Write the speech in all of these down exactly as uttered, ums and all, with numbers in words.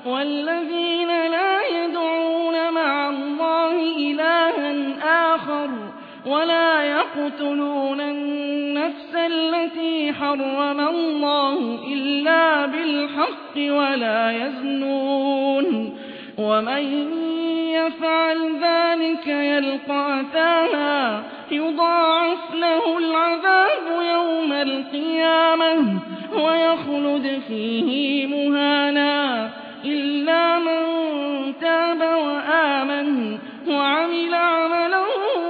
والذين لا يدعون مع الله إلها آخر ولا يقتلون النفس التي حرم الله إلا بالحق ولا يزنون ومن يفعل ذلك يلقى أثاما يضاعف له العذاب يوم القيامة ويخلد فيه مهانا إلا من تاب وآمن وعمل عملا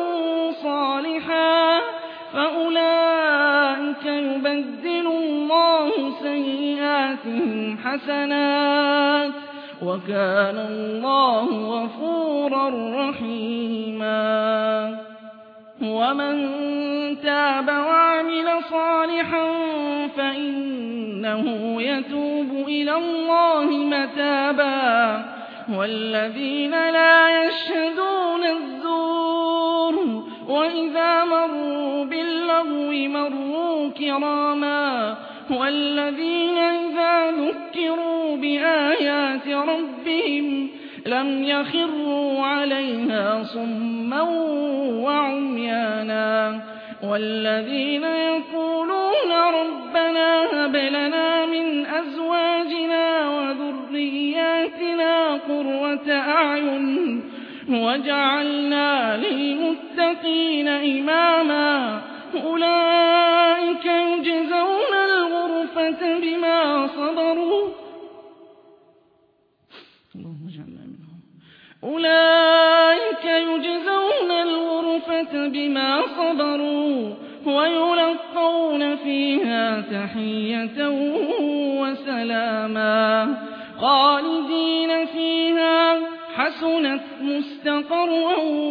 صالحا فأولئك يبدل الله سيئاتهم حسنات وكان الله غفورا رحيما ومن تاب وعمل صالحا فإنه يتوب إلى الله متابا والذين لا يشهدون الزور وإذا مروا باللغو مروا كراما والذين إذا ذكروا بآيات ربهم لم يخروا عليها صما وعميانا والذين يقولون ربنا هب لنا من أزواجنا وذرياتنا قرة أعين وجعلنا للمتقين إماما أولئك يجزون الغرفة بما صبروا اللهم اجعلنا منهم أولئك يجزون الغرفة بما صبروا ويلقون فيها تحية وسلاما خالدين فيها حسنت مستقرا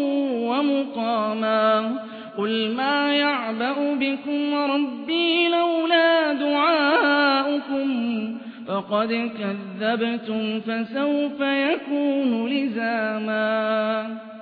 ومقاما قل ما يعبأ بكم ربي لولا دعاؤكم فقد كذبتم فسوف يكون لزاما